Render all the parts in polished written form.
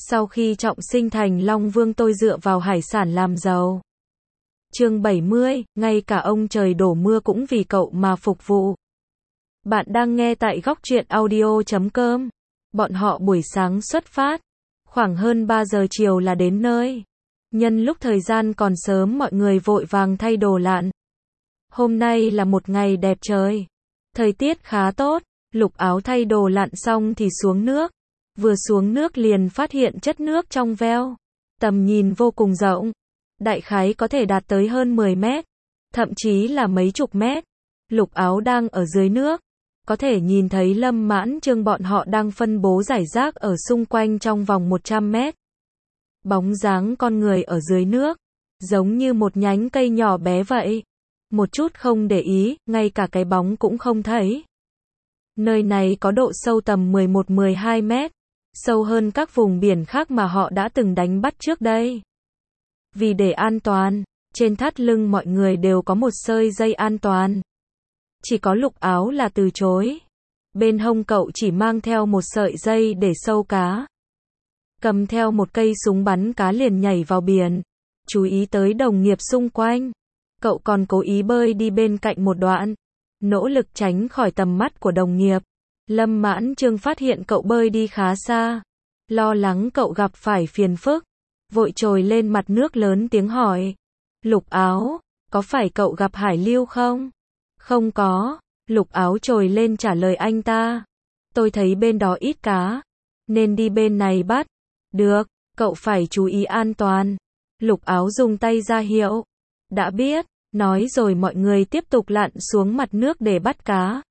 Sau khi trọng sinh thành Long Vương tôi dựa vào hải sản làm giàu. Chương 70, ngay cả ông trời đổ mưa cũng vì cậu mà phục vụ. Bạn đang nghe tại góc truyện audio.com. Bọn họ buổi sáng xuất phát, khoảng hơn 3 giờ chiều là đến nơi. Nhân lúc thời gian còn sớm mọi người vội vàng thay đồ lặn. Hôm nay là một ngày đẹp trời. Thời tiết khá tốt, Lục Áo thay đồ lặn xong thì xuống nước. Vừa xuống nước liền phát hiện chất nước trong veo. Tầm nhìn vô cùng rộng. Đại khái có thể đạt tới hơn 10 mét. Thậm chí là mấy chục mét. Lục Áo đang ở dưới nước. Có thể nhìn thấy Lâm Mãn Trương bọn họ đang phân bố rải rác ở xung quanh trong vòng 100 mét. Bóng dáng con người ở dưới nước. Giống như một nhánh cây nhỏ bé vậy. Một chút không để ý, ngay cả cái bóng cũng không thấy. Nơi này có độ sâu tầm 11-12 mét. Sâu hơn các vùng biển khác mà họ đã từng đánh bắt trước đây. Vì để an toàn, trên thắt lưng mọi người đều có một sợi dây an toàn. Chỉ có Lục Áo là từ chối. Bên hông cậu chỉ mang theo một sợi dây để sâu cá. Cầm theo một cây súng bắn cá liền nhảy vào biển. Chú ý tới đồng nghiệp xung quanh. Cậu còn cố ý bơi đi bên cạnh một đoạn. Nỗ lực tránh khỏi tầm mắt của đồng nghiệp. Lâm Mãn Trương phát hiện cậu bơi đi khá xa. Lo lắng cậu gặp phải phiền phức. Vội trồi lên mặt nước lớn tiếng hỏi. Lục Áo, có phải cậu gặp hải lưu không? Không có. Lục Áo trồi lên trả lời anh ta. Tôi thấy bên đó ít cá. Nên đi bên này bắt. Được, cậu phải chú ý an toàn. Lục Áo dùng tay ra hiệu. Đã biết, nói rồi mọi người tiếp tục lặn xuống mặt nước để bắt cá.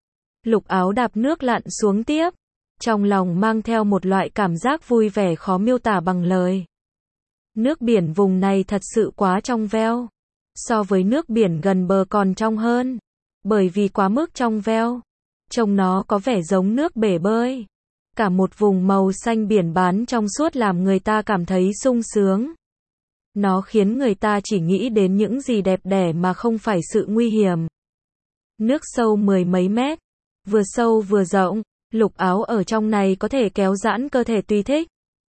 Lục Áo đạp nước lặn xuống tiếp. Trong lòng mang theo một loại cảm giác vui vẻ khó miêu tả bằng lời. Nước biển vùng này thật sự quá trong veo. So với nước biển gần bờ còn trong hơn. Bởi vì quá mức trong veo. Trông nó có vẻ giống nước bể bơi. Cả một vùng màu xanh biển bán trong suốt làm người ta cảm thấy sung sướng. Nó khiến người ta chỉ nghĩ đến những gì đẹp đẽ mà không phải sự nguy hiểm. Nước sâu 10 mấy mét. Vừa sâu vừa rộng. Lục Áo ở trong này có thể kéo giãn cơ thể tùy thích.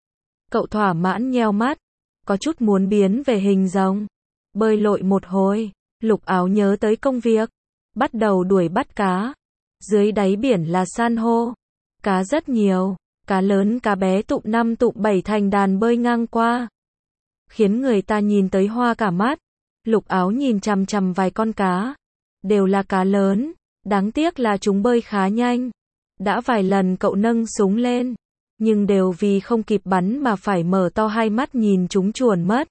Cậu thỏa mãn nheo mắt. Có chút muốn biến về hình rồng. Bơi lội một hồi. Lục Áo nhớ tới công việc. Bắt đầu đuổi bắt cá. Dưới đáy biển là san hô. Cá rất nhiều. Cá lớn cá bé tụm 5 tụm 7 thành đàn bơi ngang qua. Khiến người ta nhìn tới hoa cả mắt. Lục Áo nhìn chằm chằm vài con cá. Đều là cá lớn. Đáng tiếc là chúng bơi khá nhanh. Đã vài lần cậu nâng súng lên. Nhưng đều vì không kịp bắn mà phải mở to hai mắt nhìn chúng chuồn mất.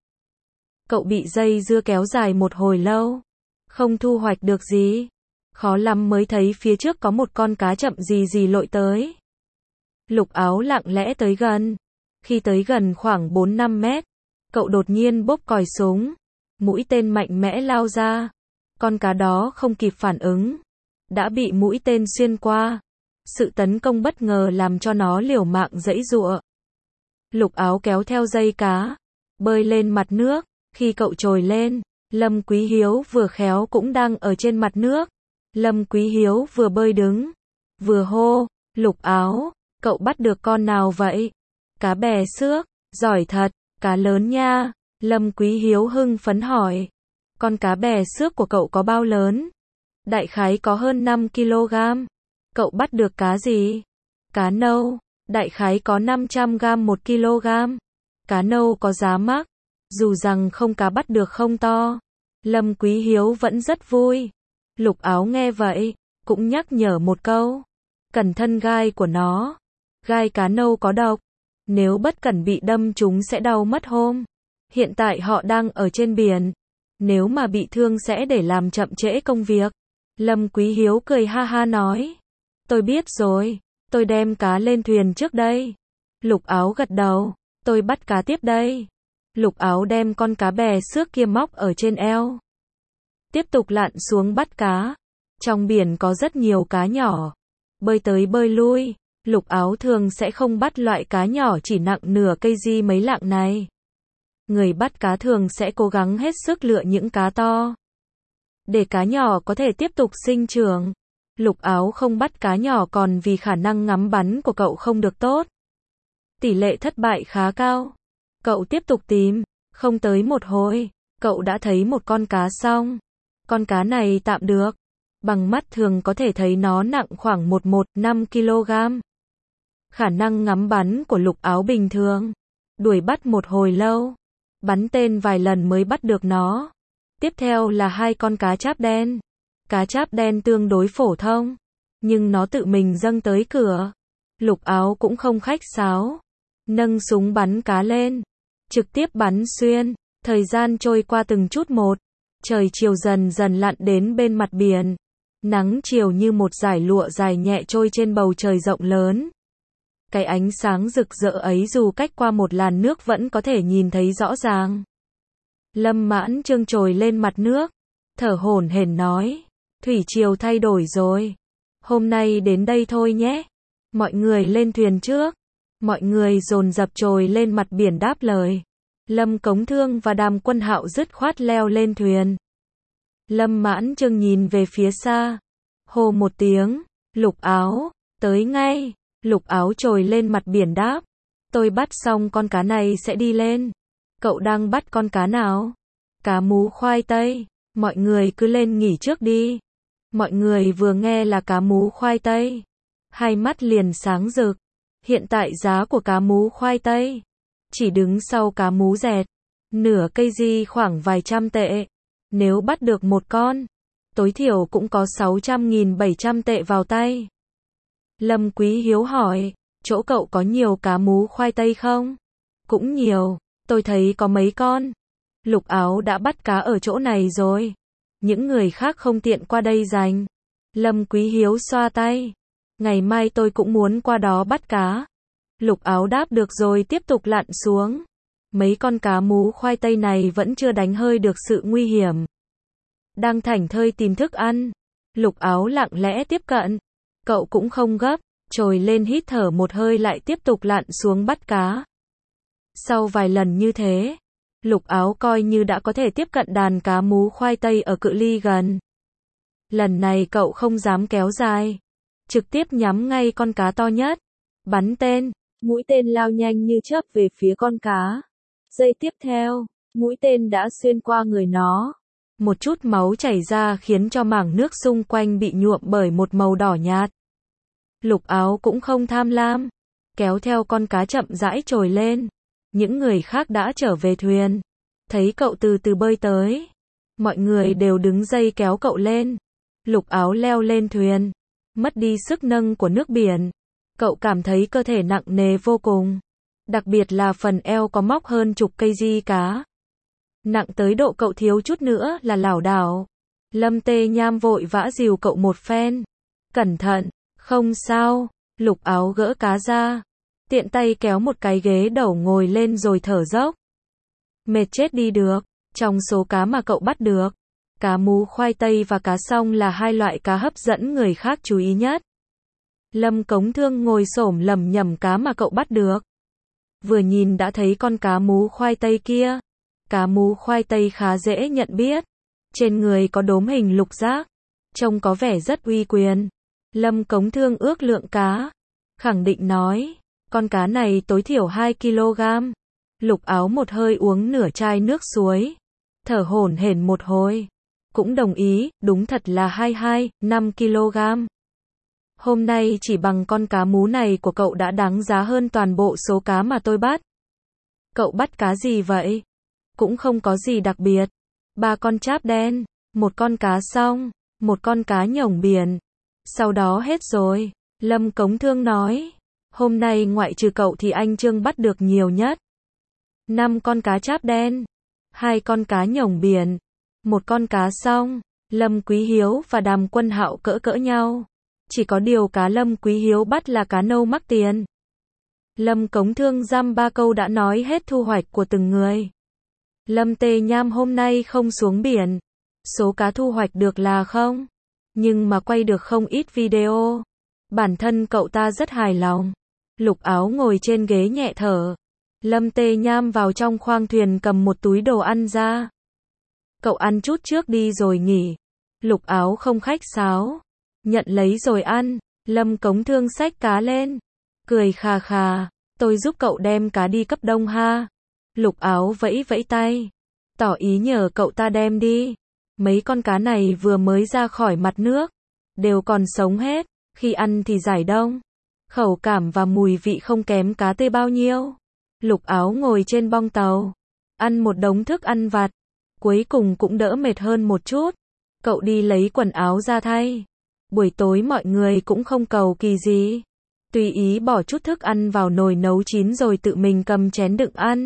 Cậu bị dây dưa kéo dài một hồi lâu. Không thu hoạch được gì. Khó lắm mới thấy phía trước có một con cá chậm gì lội tới. Lục Áo lặng lẽ tới gần. Khi tới gần khoảng 4-5 mét. Cậu đột nhiên bốc còi súng. Mũi tên mạnh mẽ lao ra. Con cá đó không kịp phản ứng. Đã bị mũi tên xuyên qua. Sự tấn công bất ngờ làm cho nó liều mạng giãy giụa. Lục Áo kéo theo dây cá. Bơi lên mặt nước. Khi cậu trồi lên, Lâm Quý Hiếu vừa khéo cũng đang ở trên mặt nước. Lâm Quý Hiếu vừa bơi đứng. Vừa hô. Lục Áo, cậu bắt được con nào vậy? Cá bè xước. Giỏi thật. Cá lớn nha. Lâm Quý Hiếu hưng phấn hỏi. Con cá bè xước của cậu có bao lớn? Đại khái có hơn 5 kg. Cậu bắt được cá gì? Cá nâu. Đại khái có 500 g 1 kg. Cá nâu có giá mắc. Dù rằng không cá bắt được không to. Lâm Quý Hiếu vẫn rất vui. Lục Áo nghe vậy. Cũng nhắc nhở một câu. Cẩn thận gai của nó. Gai cá nâu có độc. Nếu bất cẩn bị đâm chúng sẽ đau mất hôm. Hiện tại họ đang ở trên biển. Nếu mà bị thương sẽ để làm chậm trễ công việc. Lâm Quý Hiếu cười ha ha nói. Tôi biết rồi. Tôi đem cá lên thuyền trước đây. Lục Áo gật đầu. Tôi bắt cá tiếp đây. Lục Áo đem con cá bè xước kia móc ở trên eo. Tiếp tục lặn xuống bắt cá. Trong biển có rất nhiều cá nhỏ. Bơi tới bơi lui. Lục Áo thường sẽ không bắt loại cá nhỏ chỉ nặng nửa kg mấy lạng này. Người bắt cá thường sẽ cố gắng hết sức lựa những cá to. Để cá nhỏ có thể tiếp tục sinh trưởng. Lục Áo không bắt cá nhỏ còn vì khả năng ngắm bắn của cậu không được tốt. tỷ lệ thất bại khá cao. Cậu tiếp tục tìm, không tới một hồi, cậu đã thấy một con cá xong. Con cá này tạm được. Bằng mắt thường có thể thấy nó nặng khoảng 5 kg. Khả năng ngắm bắn của Lục Áo bình thường. Đuổi bắt một hồi lâu. Bắn tên vài lần mới bắt được nó. Tiếp theo là 2 con cá cháp đen. Cá cháp đen tương đối phổ thông. Nhưng nó tự mình dâng tới cửa. Lục Áo cũng không khách sáo. Nâng súng bắn cá lên. Trực tiếp bắn xuyên. Thời gian trôi qua từng chút một. Trời chiều dần dần lặn đến bên mặt biển. Nắng chiều như một dải lụa dài nhẹ trôi trên bầu trời rộng lớn. Cái ánh sáng rực rỡ ấy dù cách qua một làn nước vẫn có thể nhìn thấy rõ ràng. Lâm Mãn Trương trồi lên mặt nước. Thở hổn hển nói. Thủy triều thay đổi rồi. Hôm nay đến đây thôi nhé. Mọi người lên thuyền trước. Mọi người dồn dập trồi lên mặt biển đáp lời. Lâm Cống Thương và Đàm Quân Hạo dứt khoát leo lên thuyền. Lâm Mãn Trương nhìn về phía xa. Hô một tiếng. Lục Áo. Tới ngay. Lục Áo trồi lên mặt biển đáp. Tôi bắt xong con cá này sẽ đi lên. Cậu đang bắt con cá nào? Cá mú khoai tây. Mọi người cứ lên nghỉ trước đi. Mọi người vừa nghe là cá mú khoai tây. Hai mắt liền sáng rực. Hiện tại giá của cá mú khoai tây. Chỉ đứng sau cá mú dẹt. Nửa cây di khoảng vài trăm tệ. Nếu bắt được một con. Tối thiểu cũng có 600.000-700 tệ vào tay. Lâm Quý Hiếu hỏi. Chỗ cậu có nhiều cá mú khoai tây không? Cũng nhiều. Tôi thấy có mấy con. Lục Áo đã bắt cá ở chỗ này rồi. Những người khác không tiện qua đây giành. Lâm Quý Hiếu xoa tay. Ngày mai tôi cũng muốn qua đó bắt cá. Lục Áo đáp được rồi tiếp tục lặn xuống. Mấy con cá mú khoai tây này vẫn chưa đánh hơi được sự nguy hiểm. Đang thảnh thơi tìm thức ăn. Lục Áo lặng lẽ tiếp cận. Cậu cũng không gấp. Trồi lên hít thở một hơi lại tiếp tục lặn xuống bắt cá. Sau vài lần như thế, Lục Áo coi như đã có thể tiếp cận đàn cá mú khoai tây ở cự ly gần. Lần này cậu không dám kéo dài. Trực tiếp nhắm ngay con cá to nhất. Bắn tên. Mũi tên lao nhanh như chớp về phía con cá. Giây tiếp theo, mũi tên đã xuyên qua người nó. Một chút máu chảy ra khiến cho mảng nước xung quanh bị nhuộm bởi một màu đỏ nhạt. Lục Áo cũng không tham lam. Kéo theo con cá chậm rãi trồi lên. Những người khác đã trở về thuyền. Thấy cậu từ từ bơi tới. Mọi người đều đứng dây kéo cậu lên. Lục Áo leo lên thuyền. Mất đi sức nâng của nước biển. Cậu cảm thấy cơ thể nặng nề vô cùng. Đặc biệt là phần eo có móc hơn chục cây di cá. Nặng tới độ cậu thiếu chút nữa là lảo đảo. Lâm Tê Nham vội vã dìu cậu một phen. Cẩn thận, không sao. Lục Áo gỡ cá ra. Tiện tay kéo một cái ghế đầu ngồi lên rồi thở dốc. Mệt chết đi được. Trong số cá mà cậu bắt được, cá mú khoai tây và cá song là hai loại cá hấp dẫn người khác chú ý nhất. Lâm Cống Thương ngồi xổm lẩm nhẩm cá mà cậu bắt được. Vừa nhìn đã thấy con cá mú khoai tây kia. Cá mú khoai tây khá dễ nhận biết. Trên người có đốm hình lục giác. Trông có vẻ rất uy quyền. Lâm Cống Thương ước lượng cá. Khẳng định nói. Con cá này tối thiểu 2 kg. Lục Áo một hơi uống nửa chai nước suối. Thở hổn hển một hồi. Cũng đồng ý, đúng thật là 5 kg. Hôm nay chỉ bằng con cá mú này của cậu đã đáng giá hơn toàn bộ số cá mà tôi bắt. Cậu bắt cá gì vậy? Cũng không có gì đặc biệt. 3 con cháp đen, một con cá song, một con cá nhồng biển. Sau đó hết rồi. Lâm Cống Thương nói. Hôm nay ngoại trừ cậu thì anh Trương bắt được nhiều nhất. 5 con cá cháp đen, 2 con cá nhồng biển, một con cá song. Lâm Quý Hiếu và Đàm Quân Hạo cỡ nhau. Chỉ có điều cá Lâm Quý Hiếu bắt là cá nâu mắc tiền. Lâm Cống Thương dăm 3 câu đã nói hết thu hoạch của từng người. Lâm Tê Nham hôm nay không xuống biển. Số cá thu hoạch được là không. Nhưng mà quay được không ít video. Bản thân cậu ta rất hài lòng. Lục Áo ngồi trên ghế nhẹ thở. Lâm Tê Nham vào trong khoang thuyền cầm một túi đồ ăn ra. Cậu ăn chút trước đi rồi nghỉ. Lục Áo không khách sáo. Nhận lấy rồi ăn. Lâm Cống Thương xách cá lên. Cười khà khà. Tôi giúp cậu đem cá đi cấp đông ha. Lục Áo vẫy vẫy tay, tỏ ý nhờ cậu ta đem đi. Mấy con cá này vừa mới ra khỏi mặt nước, đều còn sống hết, khi ăn thì giải đông. Khẩu cảm và mùi vị không kém cá tê bao nhiêu. Lục Áo ngồi trên bong tàu, ăn một đống thức ăn vặt, cuối cùng cũng đỡ mệt hơn một chút. Cậu đi lấy quần áo ra thay. Buổi tối mọi người cũng không cầu kỳ gì, tùy ý bỏ chút thức ăn vào nồi nấu chín rồi tự mình cầm chén đựng ăn.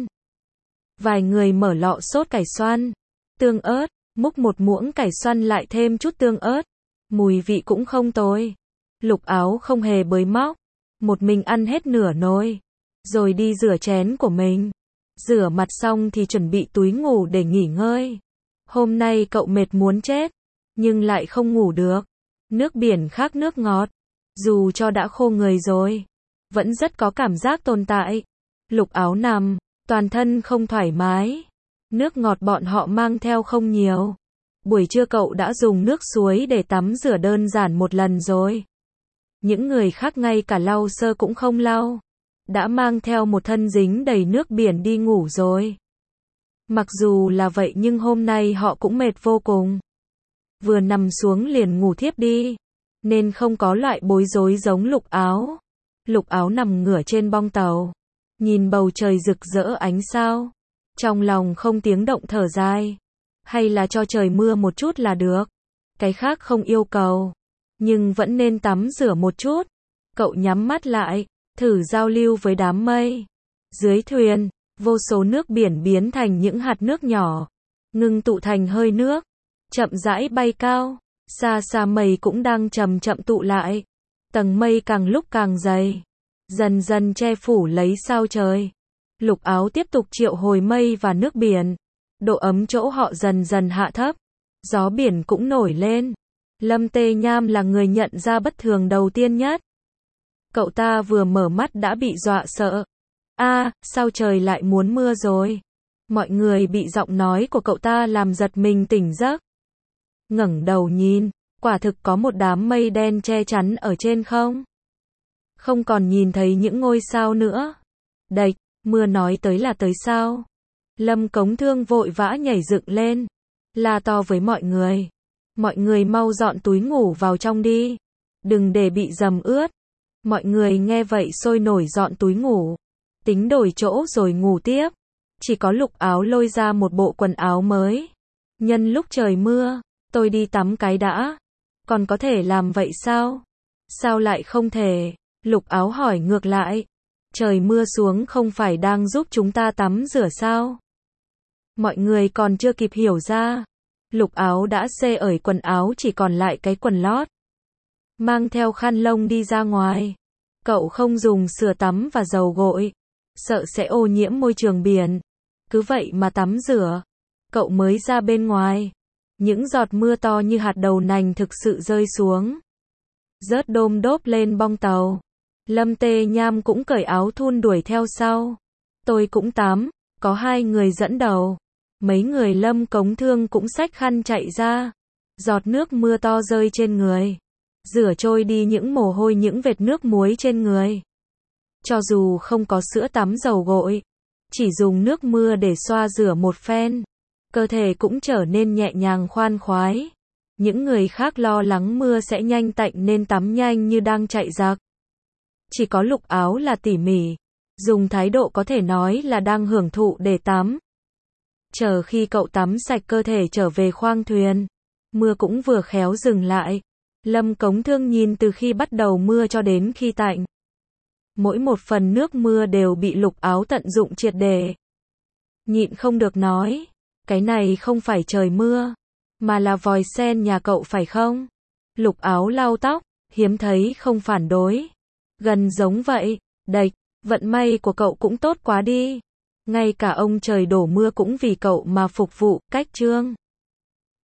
Vài người mở lọ sốt cải xoăn, tương ớt, múc một muỗng cải xoăn lại thêm chút tương ớt. Mùi vị cũng không tồi. Lục Áo không hề bới móc, một mình ăn hết nửa nồi, rồi đi rửa chén của mình. Rửa mặt xong thì chuẩn bị túi ngủ để nghỉ ngơi. Hôm nay cậu mệt muốn chết, nhưng lại không ngủ được. Nước biển khác nước ngọt, dù cho đã khô người rồi, vẫn rất có cảm giác tồn tại. Lục Áo nằm, toàn thân không thoải mái. Nước ngọt bọn họ mang theo không nhiều. Buổi trưa cậu đã dùng nước suối để tắm rửa đơn giản một lần rồi. Những người khác ngay cả lau sơ cũng không lau, đã mang theo một thân dính đầy nước biển đi ngủ rồi. Mặc dù là vậy nhưng hôm nay họ cũng mệt vô cùng. Vừa nằm xuống liền ngủ thiếp đi, nên không có loại bối rối giống Lục Áo. Lục Áo nằm ngửa trên bong tàu, nhìn bầu trời rực rỡ ánh sao, trong lòng không tiếng động thở dài. Hay là cho trời mưa một chút là được, cái khác không yêu cầu, nhưng vẫn nên tắm rửa một chút. Cậu nhắm mắt lại, thử giao lưu với đám mây. Dưới thuyền, vô số nước biển biến thành những hạt nước nhỏ, ngưng tụ thành hơi nước, chậm rãi bay cao. Xa xa mây cũng đang chậm chậm tụ lại. Tầng mây càng lúc càng dày, dần dần che phủ lấy sao trời. Lục Áo tiếp tục triệu hồi mây và nước biển. Độ ấm chỗ họ dần dần hạ thấp, gió biển cũng nổi lên. Lâm Tê Nham là người nhận ra bất thường đầu tiên nhất. Cậu ta vừa mở mắt đã bị dọa sợ. Sao trời lại muốn mưa rồi? Mọi người bị giọng nói của cậu ta làm giật mình tỉnh giấc. Ngẩng đầu nhìn, quả thực có một đám mây đen che chắn ở trên không. Không còn nhìn thấy những ngôi sao nữa. Đạch, mưa nói tới là tới sao? Lâm Cống Thương vội vã nhảy dựng lên, la to với mọi người. Mọi người mau dọn túi ngủ vào trong đi, đừng để bị dầm ướt. Mọi người nghe vậy sôi nổi dọn túi ngủ, tính đổi chỗ rồi ngủ tiếp. Chỉ có Lục Áo lôi ra một bộ quần áo mới. Nhân lúc trời mưa, tôi đi tắm cái đã. Còn có thể làm vậy sao? Sao lại không thể? Lục Áo hỏi ngược lại. Trời mưa xuống không phải đang giúp chúng ta tắm rửa sao? Mọi người còn chưa kịp hiểu ra. Lục Áo đã xê ởi quần áo chỉ còn lại cái quần lót. Mang theo khăn lông đi ra ngoài. Cậu không dùng sữa tắm và dầu gội, sợ sẽ ô nhiễm môi trường biển. Cứ vậy mà tắm rửa. Cậu mới ra bên ngoài, những giọt mưa to như hạt đậu nành thực sự rơi xuống, rớt đôm đốp lên bong tàu. Lâm Tê Nham cũng cởi áo thun đuổi theo sau. Tôi cũng tắm, có hai người dẫn đầu. Mấy người Lâm Cống Thương cũng xách khăn chạy ra. Giọt nước mưa to rơi trên người, rửa trôi đi những mồ hôi những vệt nước muối trên người. Cho dù không có sữa tắm dầu gội, chỉ dùng nước mưa để xoa rửa một phen, cơ thể cũng trở nên nhẹ nhàng khoan khoái. Những người khác lo lắng mưa sẽ nhanh tạnh nên tắm nhanh như đang chạy giặc. Chỉ có Lục Áo là tỉ mỉ, dùng thái độ có thể nói là đang hưởng thụ để tắm. Chờ khi cậu tắm sạch cơ thể trở về khoang thuyền, mưa cũng vừa khéo dừng lại. Lâm Cống Thương nhìn từ khi bắt đầu mưa cho đến khi tạnh. Mỗi một phần nước mưa đều bị Lục Áo tận dụng triệt để. Nhịn không được nói, cái này không phải trời mưa, mà là vòi sen nhà cậu phải không? Lục Áo lau tóc, hiếm thấy không phản đối. Gần giống vậy. Đạch, vận may của cậu cũng tốt quá đi. Ngay cả ông trời đổ mưa cũng vì cậu mà phục vụ. Cách chương